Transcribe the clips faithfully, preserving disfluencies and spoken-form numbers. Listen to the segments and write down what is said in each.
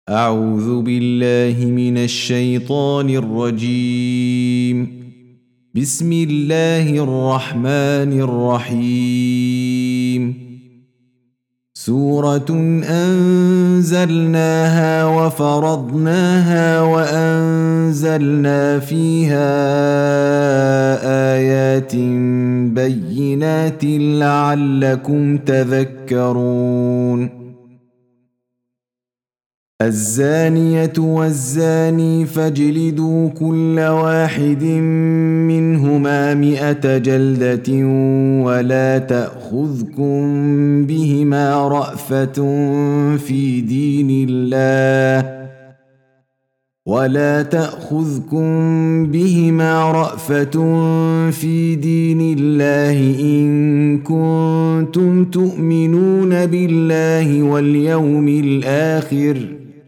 أعوذ بالله من الشيطان الرجيم. بسم الله الرحمن الرحيم. سورة أنزلناها وفرضناها وأنزلنا فيها آيات بينات لعلكم تذكرون. الزانية والزاني فاجلدوا كل واحد منهما مئة جلدة ولا تأخذكم بهما رأفة في دين الله ولا تأخذكم بهما رأفة في دين الله إن كنتم تؤمنون بالله واليوم الآخر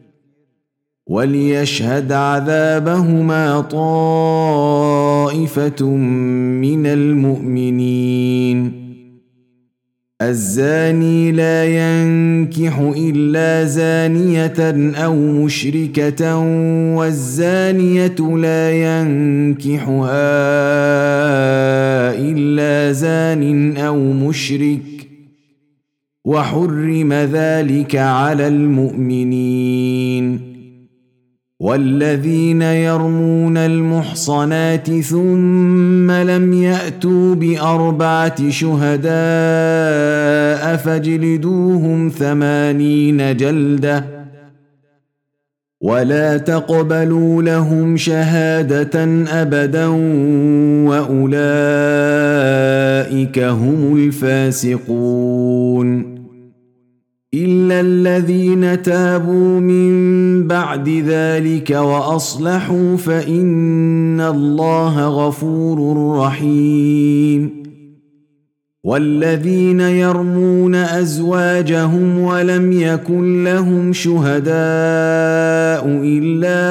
وليشهد عذابهما طائفة من المؤمنين. الزاني لا ينكح إلا زانية أو مشركة والزانية لا ينكحها إلا زان أو مشرك وحرم ذلك على المؤمنين. والذين يرمون المحصنات ثم لم يأتوا بأربعة شهداء فاجلدوهم ثمانين جلدة ولا تقبلوا لهم شهادة أبدا وأولئك هم الفاسقون. إلا الذين تابوا من بعد ذلك وأصلحوا فإن الله غفور رحيم. والذين يرمون أزواجهم ولم يكن لهم شهداء إلا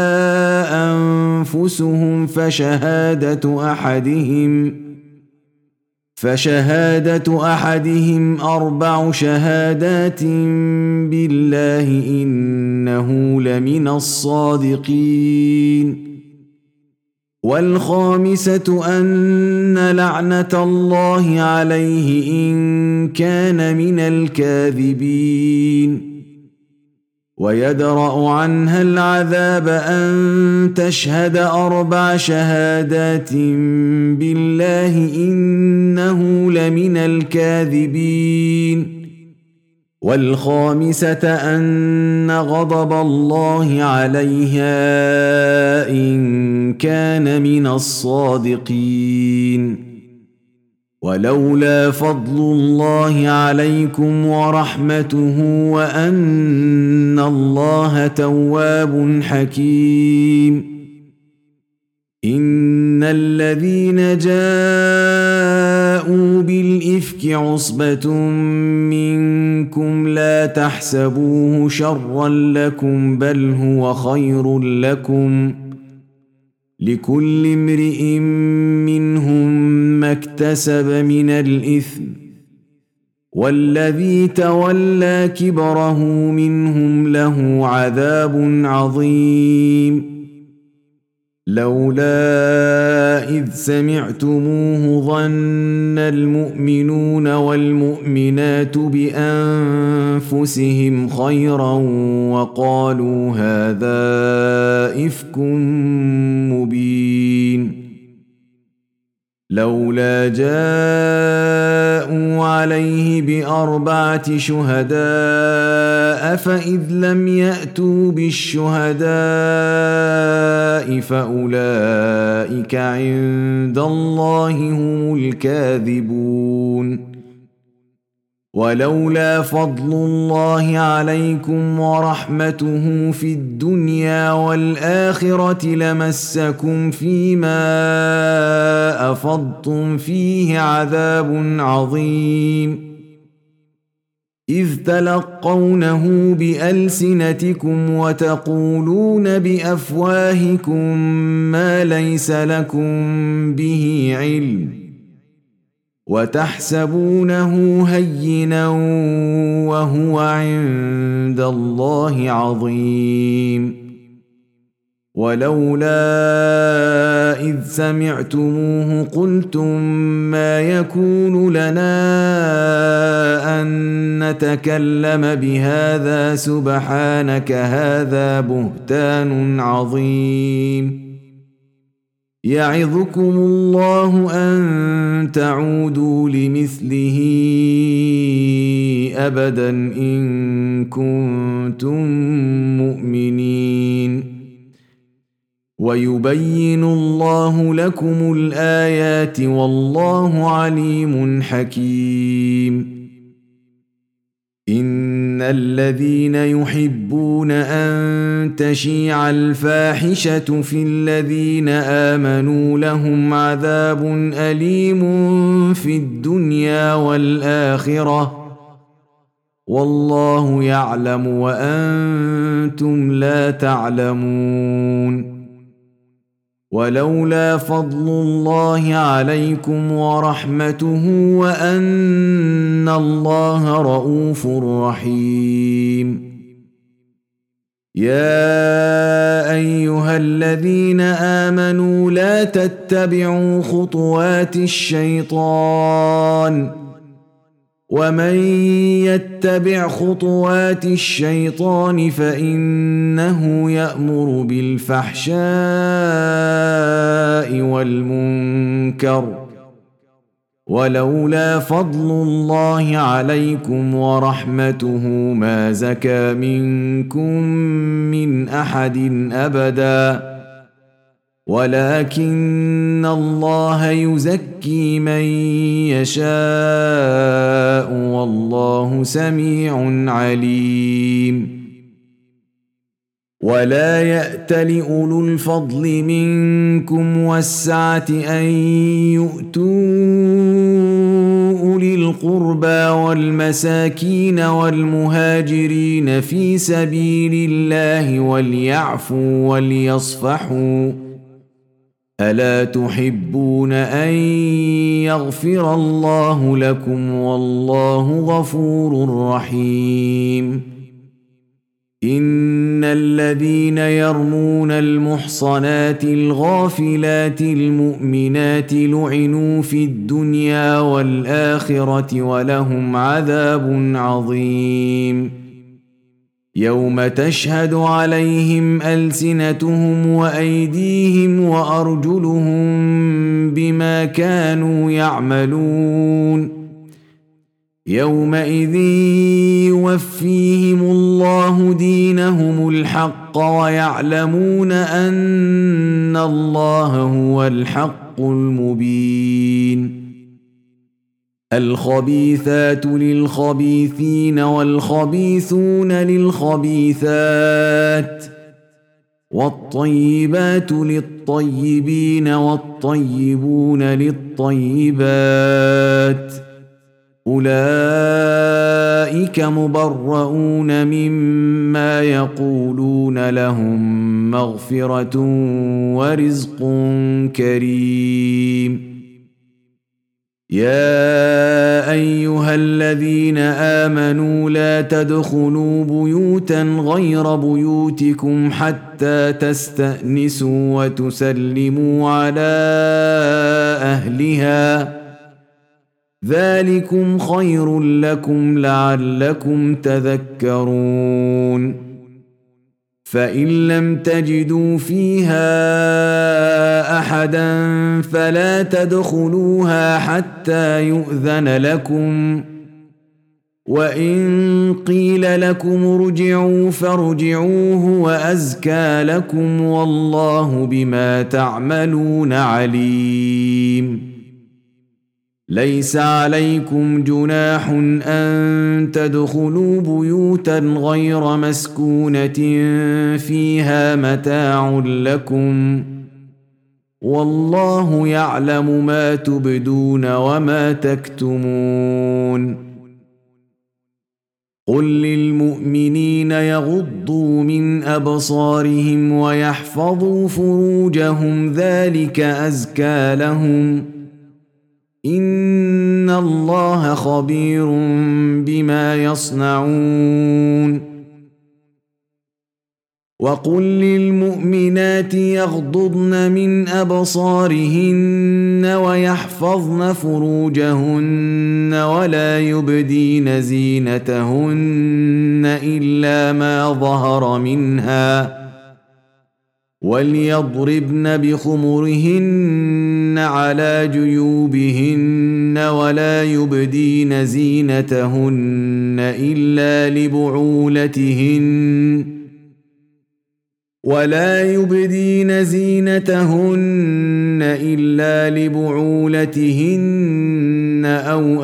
أنفسهم فشهادة أحدهم فشهادة أحدهم أربع شهادات بالله إنه لمن الصادقين. والخامسة أن لعنة الله عليه إن كان من الكاذبين. ويدرأ عنها العذاب أن تشهد أربع شهادات بالله إنه لمن الكاذبين. والخامسة أن غضب الله عليها إن كان من الصادقين. ولولا فضل الله عليكم ورحمته وأن الله تواب حكيم. إن الذين جاءوا بالإفك عصبة منكم لا تحسبوه شرا لكم بل هو خير لكم لكل امرئ منهم ما اكتسب من الإثم والذي تولى كبره منهم له عذاب عظيم. لولا إذ سمعتموه ظن المؤمنون والمؤمنات بأنفسهم خيرا وقالوا هذا إفك مبين. لولا جاءوا عليه بأربعة شهداء فإذ لم يأتوا بالشهداء فأولئك عند الله هم الكاذبون. ولولا فضل الله عليكم ورحمته في الدنيا والآخرة لمسكم فيما أفضتم فيه عذاب عظيم. إذ تلقونه بألسنتكم وتقولون بأفواهكم ما ليس لكم به علم وتحسبونه هينا وهو عند الله عظيم ولولا إذ سمعتموه قلتم ما يكون لنا أن نتكلم بهذا سبحانك هذا بهتان عظيم يعظكم الله أن تعودوا لمثله أبدا إن كنتم مؤمنين ويبين الله لكم الآيات والله عليم حكيم إن الذين يحبون أن تشيع الفاحشة في الذين آمنوا لهم عذاب أليم في الدنيا والآخرة والله يعلم وأنتم لا تعلمون ولولا فضل الله عليكم ورحمته وأن الله رؤوف رحيم يا أيها الذين آمنوا لا تتبعوا خطوات الشيطان ومن يتبع خطوات الشيطان فإنه يأمر بالفحشاء والمنكر ولولا فضل الله عليكم ورحمته ما زكى منكم من أحد أبدا ولكن الله يزكي من يشاء والله سميع عليم ولا يأتل أولو الفضل منكم والسعة أن يؤتوا أولي القربى والمساكين والمهاجرين في سبيل الله وليعفوا وليصفحوا ألا تحبون أن يغفر الله لكم والله غفور رحيم إن الذين يرمون المحصنات الغافلات المؤمنات لعنوا في الدنيا والآخرة ولهم عذاب عظيم يوم تشهد عليهم ألسنتهم وأيديهم وأرجلهم بما كانوا يعملون يومئذ يوفيهم الله دينهم الحق ويعلمون أن الله هو الحق المبين الخبيثات للخبيثين والخبيثون للخبيثات والطيبات للطيبين والطيبون للطيبات أولئك مبرؤون مما يقولون لهم مغفرة ورزق كريم يا أيها الذين آمنوا لا تدخلوا بيوتا غير بيوتكم حتى تستأنسوا وتسلموا على أهلها ذلكم خير لكم لعلكم تذكرون فإن لم تجدوا فيها أحدا فلا تدخلوها حتى يؤذن لكم وإن قيل لكم ارجعوا فارجعوه وأزكى لكم والله بما تعملون عليم ليس عليكم جناح أن تدخلوا بيوتا غير مسكونة فيها متاع لكم والله يعلم ما تبدون وما تكتمون قل للمؤمنين يغضوا من أبصارهم ويحفظوا فروجهم ذلك أزكى لهم إن الله خبير بما يصنعون وقل للمؤمنات يغضضن من أبصارهن ويحفظن فروجهن ولا يبدين زينتهن إلا ما ظهر منها وليضربن بخمرهن على جيوبهن ولا يبدين زينتهن إلا لبعولتهن ولا يبدين زينتهن إلا لبعولتهن أو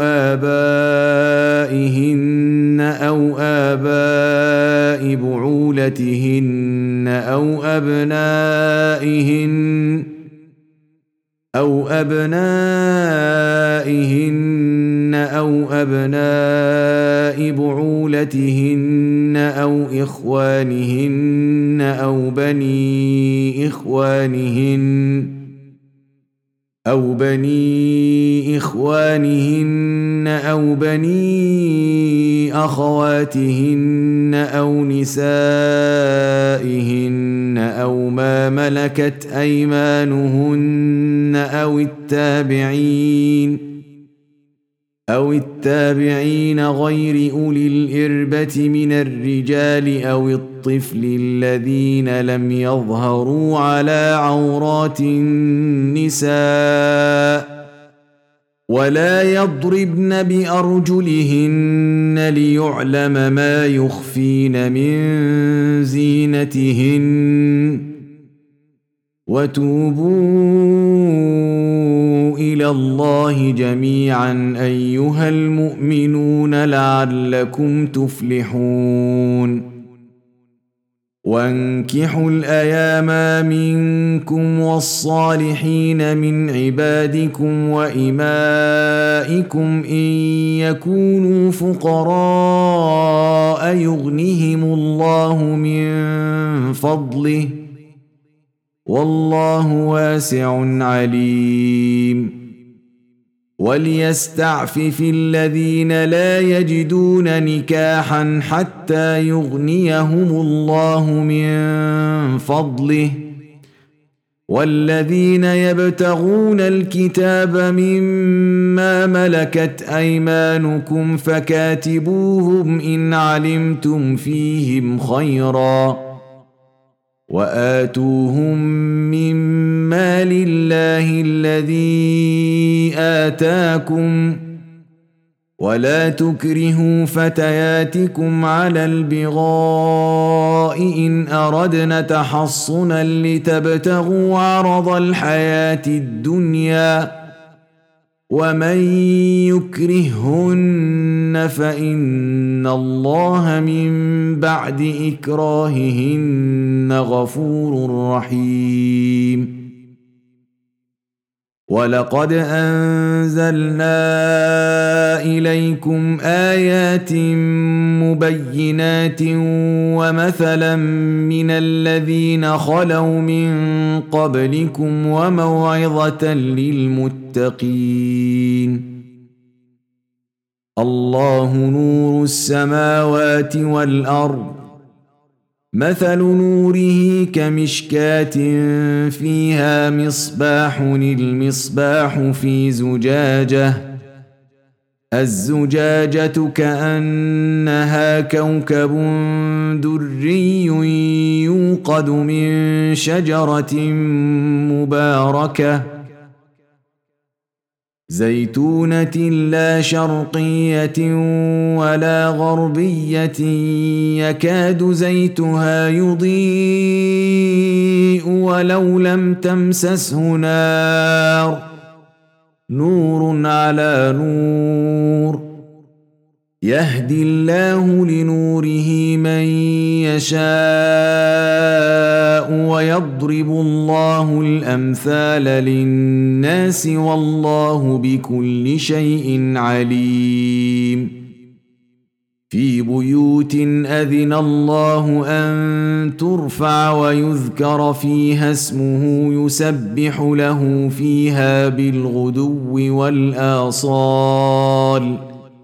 آبائهن أو آباء بعولتهن أو أبنائهن أو أبنائهن أو أبناء بعولتهن أو إخوانهن أو بني إخوانهن أو بني إخوانهن أو بني أخواتهن أو نسائهن أو ما ملكت أيمانهن أو التابعين أو التابعين غير أولي الإربة من الرجال أو الطفل الذين لم يظهروا على عورات النساء ولا يضربن بأرجلهن ليعلم ما يخفين من زينتهن وتوبوا إلى الله جميعا أيها المؤمنون لعلكم تفلحون وانكحوا الأيام منكم والصالحين من عبادكم وإمائكم إن يكونوا فقراء يغنهم الله من فضله والله واسع عليم وليستعفف الذين لا يجدون نكاحا حتى يغنيهم الله من فضله والذين يبتغون الكتاب مما ملكت أيمانكم فكاتبوهم إن علمتم فيهم خيرا وآتوهم من مال الله الذي آتاكم ولا تكرهوا فتياتكم على البغاء إن أردنا تحصنا لتبتغوا عرض الحياة الدنيا ومن يكرههن فإن الله من بعد إكراههن غفور رحيم ولقد أنزلنا إليكم آيات مبينات ومثلا من الذين خلوا من قبلكم وموعظة للمتقين الله نور السماوات والأرض مثل نوره كمشكاة فيها مصباح المصباح في زجاجة الزجاجة كأنها كوكب دري يوقد من شجرة مباركة زيتونة لا شرقية ولا غربية يكاد زيتها يضيء ولو لم تمسسه نار نور على نور يهدي الله لنوره من يشاء ويضرب الله الأمثال للناس والله بكل شيء عليم في بيوت أذن الله أن ترفع ويذكر فيها اسمه يسبح له فيها بالغدو والآصال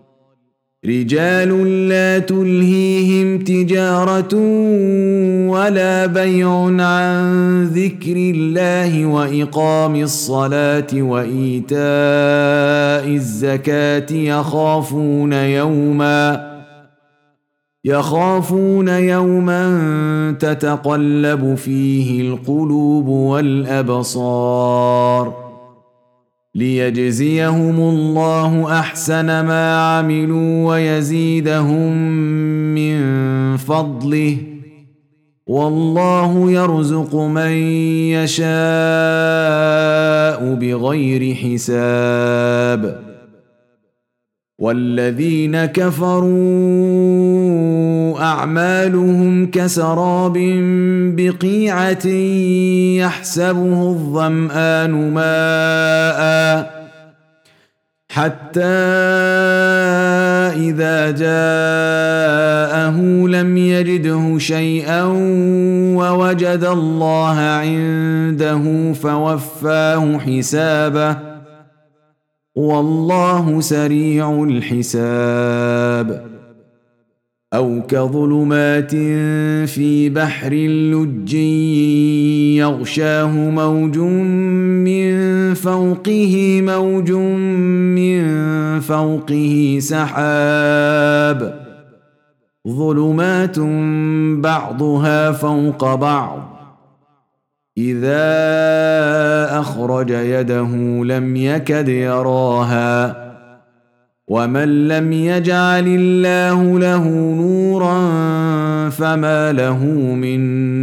رجال لا تلهيهم تجارة ولا بيع عن ذكر الله وإقام الصلاة وإيتاء الزكاة يخافون يوما يخافون يوما تتقلب فيه القلوب والأبصار ليجزيهم الله أحسن ما عملوا ويزيدهم من فضله والله يرزق من يشاء بغير حساب والذين كفروا أعمالهم كسراب بقيعة يحسبه الظمآن ماء حتى إذا جاءه لم يجده شيئا ووجد الله عنده فوفاه حسابه والله سريع الحساب أو كظلمات في بحر لج يغشاه موج من فوقه موج من فوقه سحاب ظلمات بعضها فوق بعض إذا أخرج يده لم يكد يراها ومن لم يجعل الله له نورا فما له من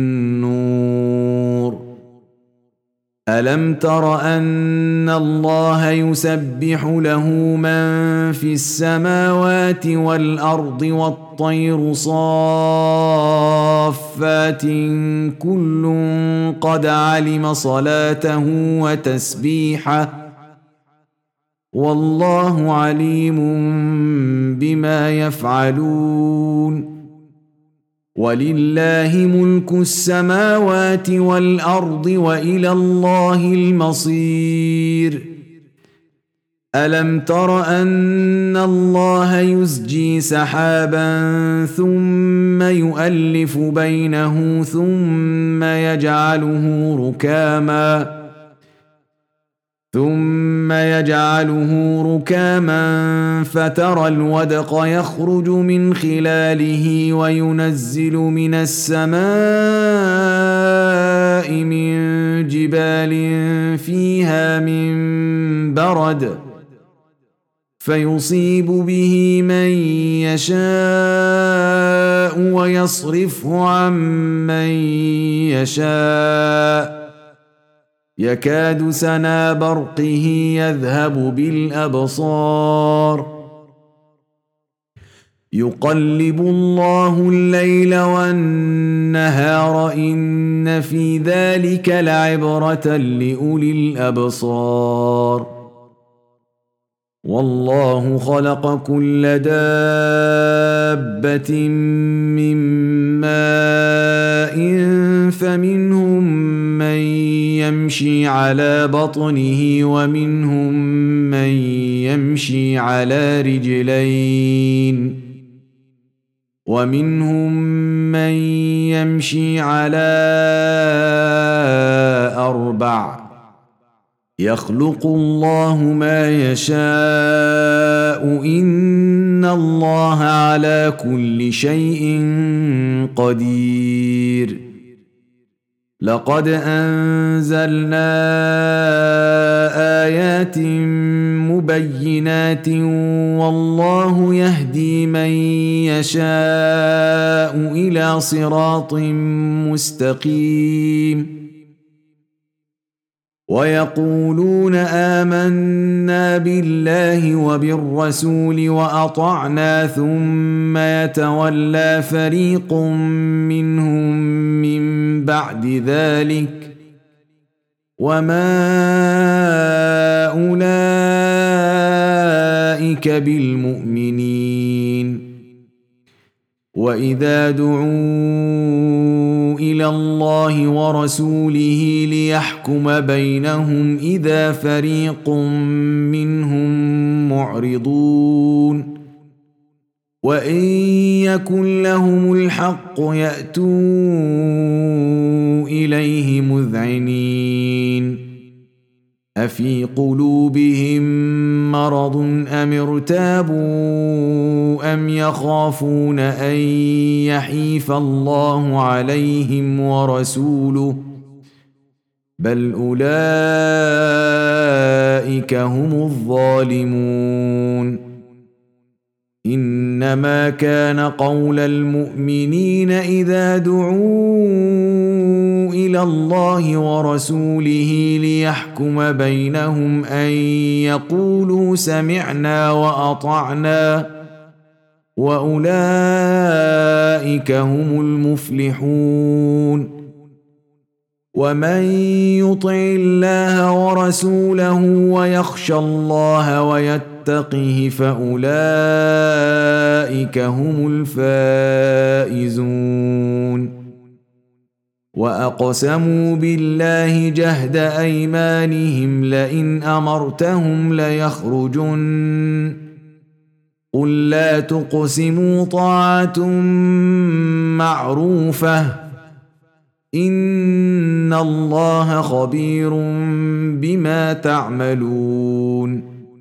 نور ألم تر أن الله يسبح له من في السماوات والأرض والطير صافات كل قد علم صلاته وتسبيحه والله عليم بما يفعلون ولله ملك السماوات والأرض وإلى الله المصير ألم تر أن الله يزجي سحابا ثم يؤلف بينه ثم يجعله ركاما ثم يجعله ركاما فترى الودق يخرج من خلاله وينزل من السماء من جبال فيها من برد فيصيب به من يشاء ويصرفه عن من يشاء يكاد سنا برقه يذهب بالأبصار يقلب الله الليل والنهار إن في ذلك لعبرة لأولي الأبصار والله خلق كل دابة من ماء فمنهم من يمشي على بطنه ومنهم من يمشي على رجلين ومنهم من يمشي على أربع يخلق الله ما يشاء إن الله على كل شيء قدير لقد أنزلنا آيات مبينات والله يهدي من يشاء إلى صراط مستقيم ويقولون آمنا بالله وبالرسول وأطعنا ثم يتولى فريق منهم من بعد ذلك وما أولئك بالمؤمنين وإذا دعوا إلى الله ورسوله ليحكم بينهم إذا فريق منهم معرضون وإن يكن لهم الحق يأتوا إليه مذعنين أفي قلوبهم مرض أم ارتابوا أم يخافون أن يحيف الله عليهم ورسوله بل أولئك هم الظالمون إنما كان قول المؤمنين إذا دعوا إلى الله ورسوله ليحكم بينهم أن يقولوا سمعنا وأطعنا وأولئك هم المفلحون ومن يطع الله ورسوله ويخشى الله ويتقه فأولئك هم الفائزون وأقسموا بالله جهد أيمانهم لئن أمرتهم ليخرجن قل لا تقسموا طاعة معروفة إن الله خبير بما تعملون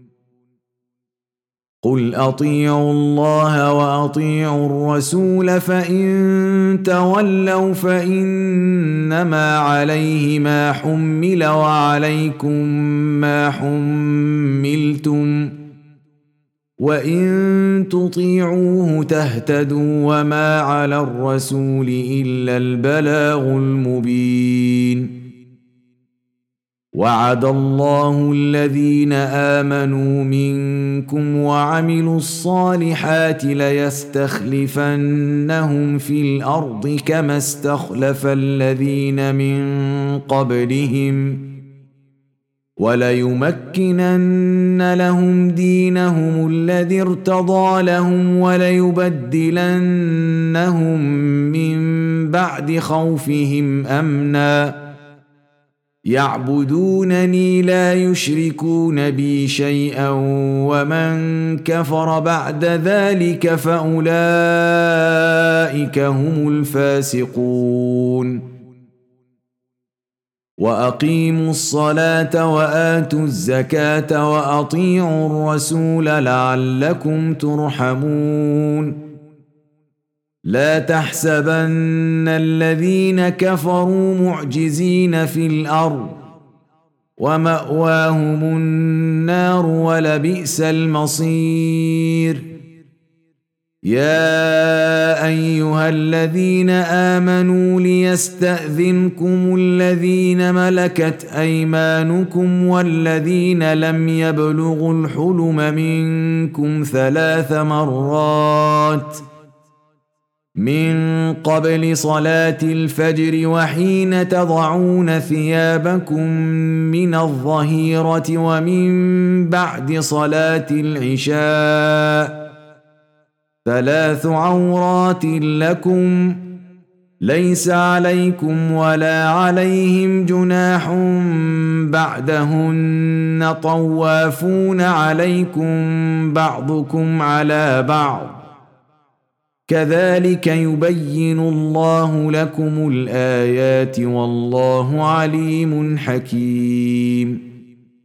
قل أطيعوا الله وأطيعوا الرسول فإن تولوا فإنما عليه ما حمل وعليكم ما حملتم وإن تطيعوه تهتدوا وما على الرسول إلا البلاغ المبين وعد الله الذين آمنوا منكم وعملوا الصالحات ليستخلفنهم في الأرض كما استخلف الذين من قبلهم وليمكنن لهم دينهم الذي ارتضى لهم وليبدلنهم من بعد خوفهم أمنا يعبدونني لا يشركون بي شيئا ومن كفر بعد ذلك فأولئك هم الفاسقون وأقيموا الصلاة وآتوا الزكاة وأطيعوا الرسول لعلكم ترحمون لا تحسبن الذين كفروا معجزين في الأرض ومأواهم النار ولبئس المصير يا أيها الذين آمنوا ليستأذنكم الذين ملكت أيمانكم والذين لم يبلغوا الحلم منكم ثلاث مرات من قبل صلاة الفجر وحين تضعون ثيابكم من الظهيرة ومن بعد صلاة العشاء ثلاث عورات لكم ليس عليكم ولا عليهم جناح بعدهن طوافون عليكم بعضكم على بعض كذلك يبين الله لكم الآيات والله عليم حكيم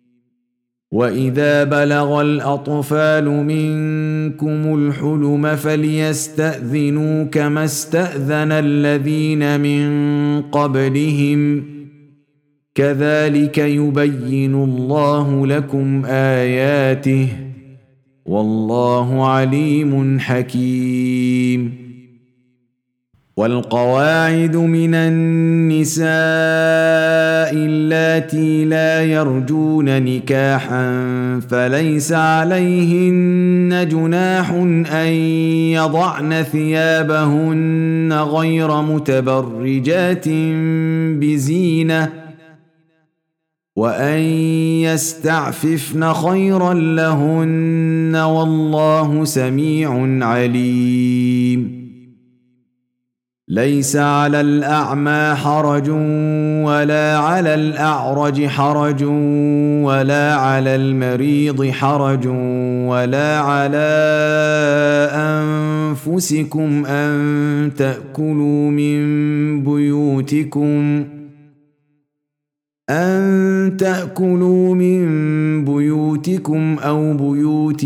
وإذا بلغ الأطفال منكم الحلم فليستأذنوا كما استأذن الذين من قبلهم كذلك يبين الله لكم آياته والله عليم حكيم والقواعد من النساء اللاتي لا يرجون نكاحا فليس عليهن جناح أن يضعن ثيابهن غير متبرجات بزينة وأن يستعففن خيرا لهن والله سميع عليم ليس على الأعمى حرج ولا على الأعرج حرج ولا على المريض حرج ولا على أنفسكم أن تأكلوا من بيوتكم أن تأكلوا من بيوتكم أو بيوت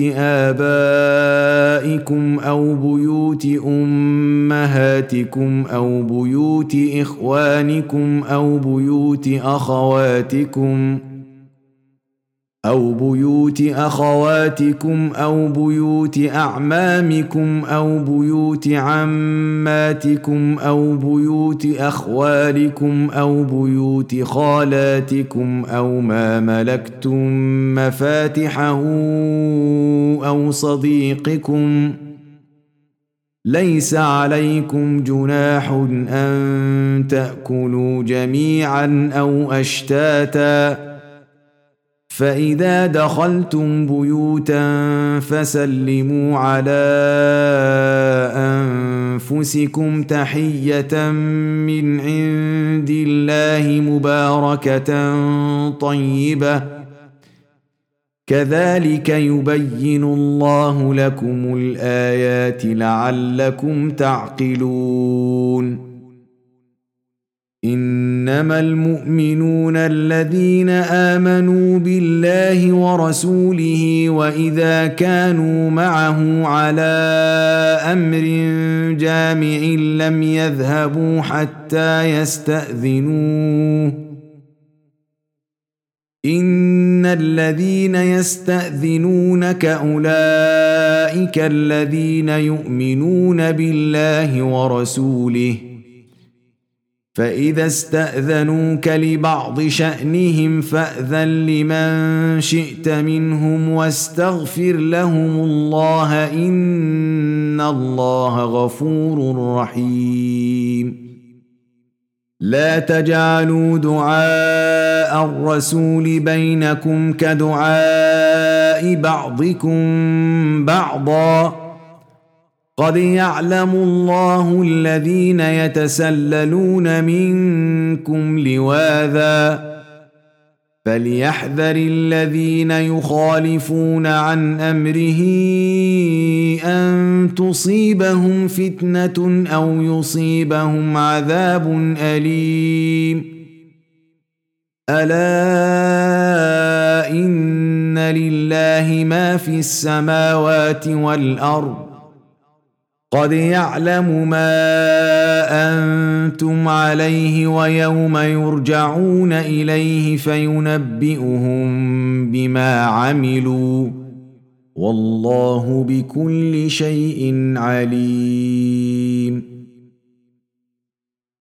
آبائكم أو بيوت أمهاتكم أو بيوت إخوانكم أو بيوت أخواتكم أو بيوت أخواتكم أو بيوت أعمامكم أو بيوت عماتكم أو بيوت أخوالكم أو بيوت خالاتكم أو ما ملكتم مفاتحه أو صديقكم. ليس عليكم جناح أن تأكلوا جميعا أو أشتاتا، فإذا دخلتم بيوتا فسلموا على أنفسكم تحية من عند الله مباركة طيبة، كذلك يبين الله لكم الآيات لعلكم تعقلون. إنما المؤمنون الذين آمنوا بالله ورسوله وإذا كانوا معه على أمر جامع لم يذهبوا حتى يستأذنوه. إن الذين يستأذنونك أولئك الذين يؤمنون بالله ورسوله، فإذا استأذنوك لبعض شأنهم فأذن لمن شئت منهم واستغفر لهم الله إن الله غفور رحيم. لا تجعلوا دعاء الرسول بينكم كدعاء بعضكم بعضا، قد يعلم الله الذين يتسللون منكم لواذا، فليحذر الذين يخالفون عن أمره أن تصيبهم فتنة أو يصيبهم عذاب أليم. ألا إن لله ما في السماوات والأرض، قد يعلم ما أنتم عليه ويوم يرجعون إليه فينبئهم بما عملوا، والله بكل شيء عليم.